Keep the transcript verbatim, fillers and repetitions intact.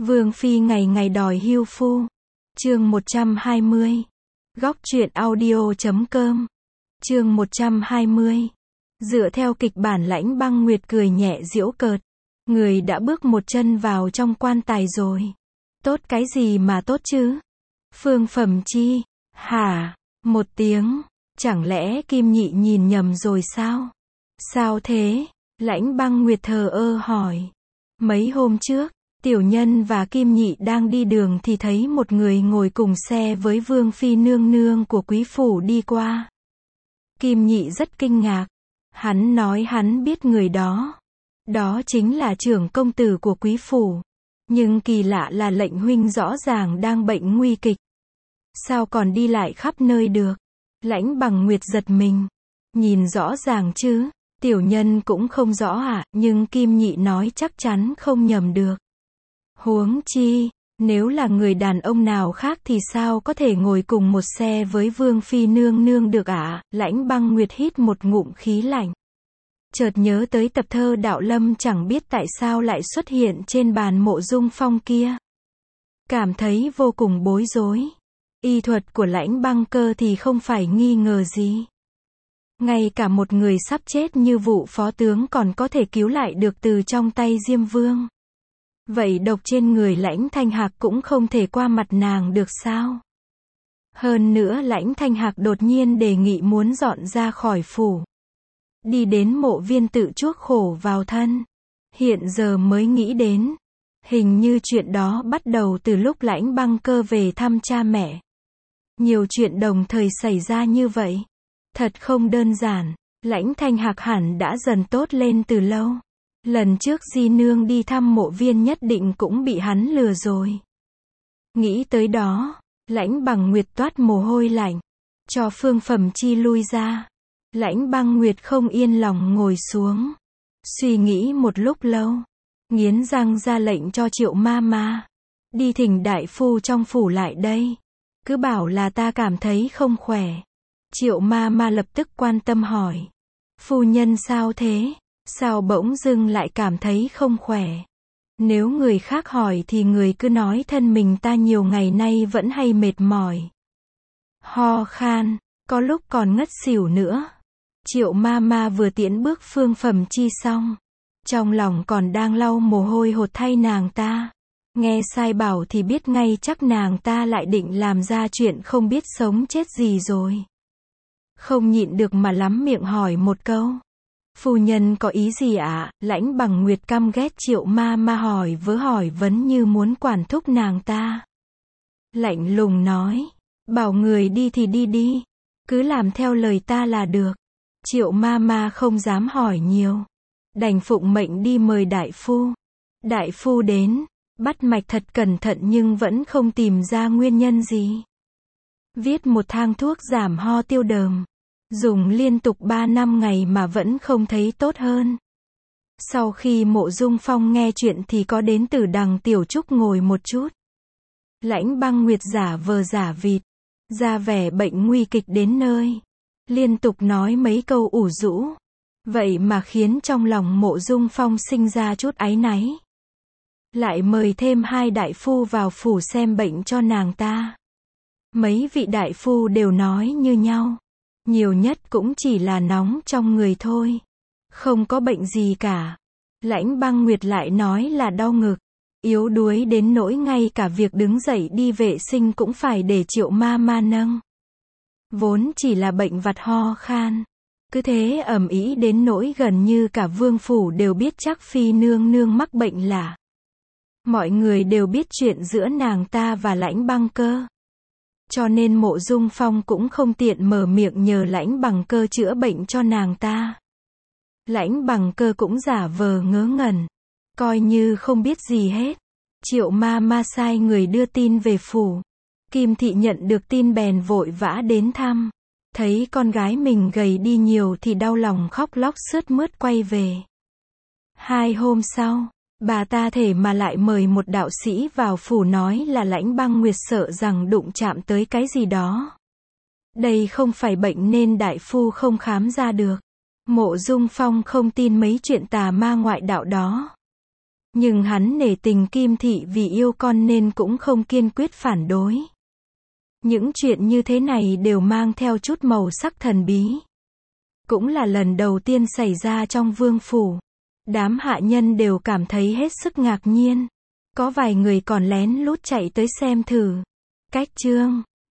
Vương phi ngày ngày đòi hưu phu. Chương một trăm hai mươi. Góc truyện audio chấm com. Chương một trăm hai mươi. Dựa theo kịch bản Lãnh Băng Nguyệt cười nhẹ giễu cợt. Người đã bước một chân vào trong quan tài rồi. Tốt cái gì mà tốt chứ? Phương Phẩm Chi. Hả? Một tiếng. Chẳng lẽ Kim Nhị nhìn nhầm rồi sao? Sao thế? Lãnh Băng Nguyệt thờ ơ hỏi. Mấy hôm trước, Tiểu Nhân và Kim Nhị đang đi đường thì thấy một người ngồi cùng xe với Vương phi nương nương của quý phủ đi qua. Kim Nhị rất kinh ngạc. Hắn nói hắn biết người đó. Đó chính là trưởng công tử của quý phủ. Nhưng kỳ lạ là lệnh huynh rõ ràng đang bệnh nguy kịch. Sao còn đi lại khắp nơi được? Lãnh Bằng Nguyệt giật mình. Nhìn rõ ràng chứ? Tiểu Nhân cũng không rõ ạ, à, nhưng Kim Nhị nói chắc chắn không nhầm được. Huống chi, nếu là người đàn ông nào khác thì sao có thể ngồi cùng một xe với Vương phi nương nương được ạ? À? Lãnh Băng Nguyệt hít một ngụm khí lạnh. Chợt nhớ tới tập thơ Đạo Lâm chẳng biết tại sao lại xuất hiện trên bàn Mộ Dung Phong kia. Cảm thấy vô cùng bối rối. Y thuật của Lãnh Băng Cơ thì không phải nghi ngờ gì. Ngay cả một người sắp chết như Vụ phó tướng còn có thể cứu lại được từ trong tay Diêm Vương. Vậy độc trên người Lãnh Thanh Hạc cũng không thể qua mặt nàng được sao? Hơn nữa Lãnh Thanh Hạc đột nhiên đề nghị muốn dọn ra khỏi phủ. Đi đến mộ viên tự chuốc khổ vào thân. Hiện giờ mới nghĩ đến. Hình như chuyện đó bắt đầu từ lúc Lãnh Băng Cơ về thăm cha mẹ. Nhiều chuyện đồng thời xảy ra như vậy. Thật không đơn giản. Lãnh Thanh Hạc hẳn đã dần tốt lên từ lâu. Lần trước Di Nương đi thăm mộ viên nhất định cũng bị hắn lừa rồi. Nghĩ tới đó, Lãnh Bằng Nguyệt toát mồ hôi lạnh. Cho Phương Phẩm Chi lui ra. Lãnh Băng Nguyệt không yên lòng ngồi xuống. Suy nghĩ một lúc lâu. Nghiến răng ra lệnh cho Triệu ma ma. Đi thỉnh đại phu trong phủ lại đây. Cứ bảo là ta cảm thấy không khỏe. Triệu ma ma lập tức quan tâm hỏi. Phu nhân sao thế? Sao bỗng dưng lại cảm thấy không khỏe? Nếu người khác hỏi thì người cứ nói thân mình ta nhiều ngày nay vẫn hay mệt mỏi. Ho khan, có lúc còn ngất xỉu nữa. Triệu ma ma vừa tiễn bước Phương Phẩm Chi xong. Trong lòng còn đang lau mồ hôi hột thay nàng ta. Nghe sai bảo thì biết ngay chắc nàng ta lại định làm ra chuyện không biết sống chết gì rồi. Không nhịn được mà lắm miệng hỏi một câu. Phu nhân có ý gì ạ? À? Lãnh Bằng Nguyệt căm ghét Triệu ma ma hỏi vớ hỏi vấn như muốn quản thúc nàng ta. Lạnh lùng nói. Bảo người đi thì đi đi. Cứ làm theo lời ta là được. Triệu ma ma không dám hỏi nhiều. Đành phụng mệnh đi mời đại phu. Đại phu đến. Bắt mạch thật cẩn thận nhưng vẫn không tìm ra nguyên nhân gì. Viết một thang thuốc giảm ho tiêu đờm. Dùng liên tục ba năm ngày mà vẫn không thấy tốt hơn. Sau khi Mộ Dung Phong nghe chuyện thì có đến Tử Đằng Tiểu Trúc ngồi một chút. Lãnh Băng Nguyệt giả vờ giả vịt. Ra vẻ bệnh nguy kịch đến nơi. Liên tục nói mấy câu ủ rũ. Vậy mà khiến trong lòng Mộ Dung Phong sinh ra chút áy náy. Lại mời thêm hai đại phu vào phủ xem bệnh cho nàng ta. Mấy vị đại phu đều nói như nhau. Nhiều nhất cũng chỉ là nóng trong người thôi. Không có bệnh gì cả. Lãnh Băng Nguyệt lại nói là đau ngực. Yếu đuối đến nỗi ngay cả việc đứng dậy đi vệ sinh cũng phải để Triệu ma ma nâng. Vốn chỉ là bệnh vặt ho khan. Cứ thế ầm ĩ đến nỗi gần như cả vương phủ đều biết chắc phi nương nương mắc bệnh lạ. Mọi người đều biết chuyện giữa nàng ta và Lãnh Băng Cơ. Cho nên Mộ Dung Phong cũng không tiện mở miệng nhờ Lãnh Bằng Cơ chữa bệnh cho nàng ta. Lãnh Bằng Cơ cũng giả vờ ngớ ngẩn. Coi như không biết gì hết. Triệu ma ma sai người đưa tin về phủ. Kim Thị nhận được tin bèn vội vã đến thăm. Thấy con gái mình gầy đi nhiều thì đau lòng khóc lóc sướt mướt quay về. Hai hôm sau, bà ta thể mà lại mời một đạo sĩ vào phủ nói là Lãnh Băng Nguyệt sợ rằng đụng chạm tới cái gì đó. Đây không phải bệnh nên đại phu không khám ra được. Mộ Dung Phong không tin mấy chuyện tà ma ngoại đạo đó. Nhưng hắn nể tình Kim Thị vì yêu con nên cũng không kiên quyết phản đối. Những chuyện như thế này đều mang theo chút màu sắc thần bí. Cũng là lần đầu tiên xảy ra trong vương phủ. Đám hạ nhân đều cảm thấy hết sức ngạc nhiên. Có vài người còn lén lút chạy tới xem thử. Cách chương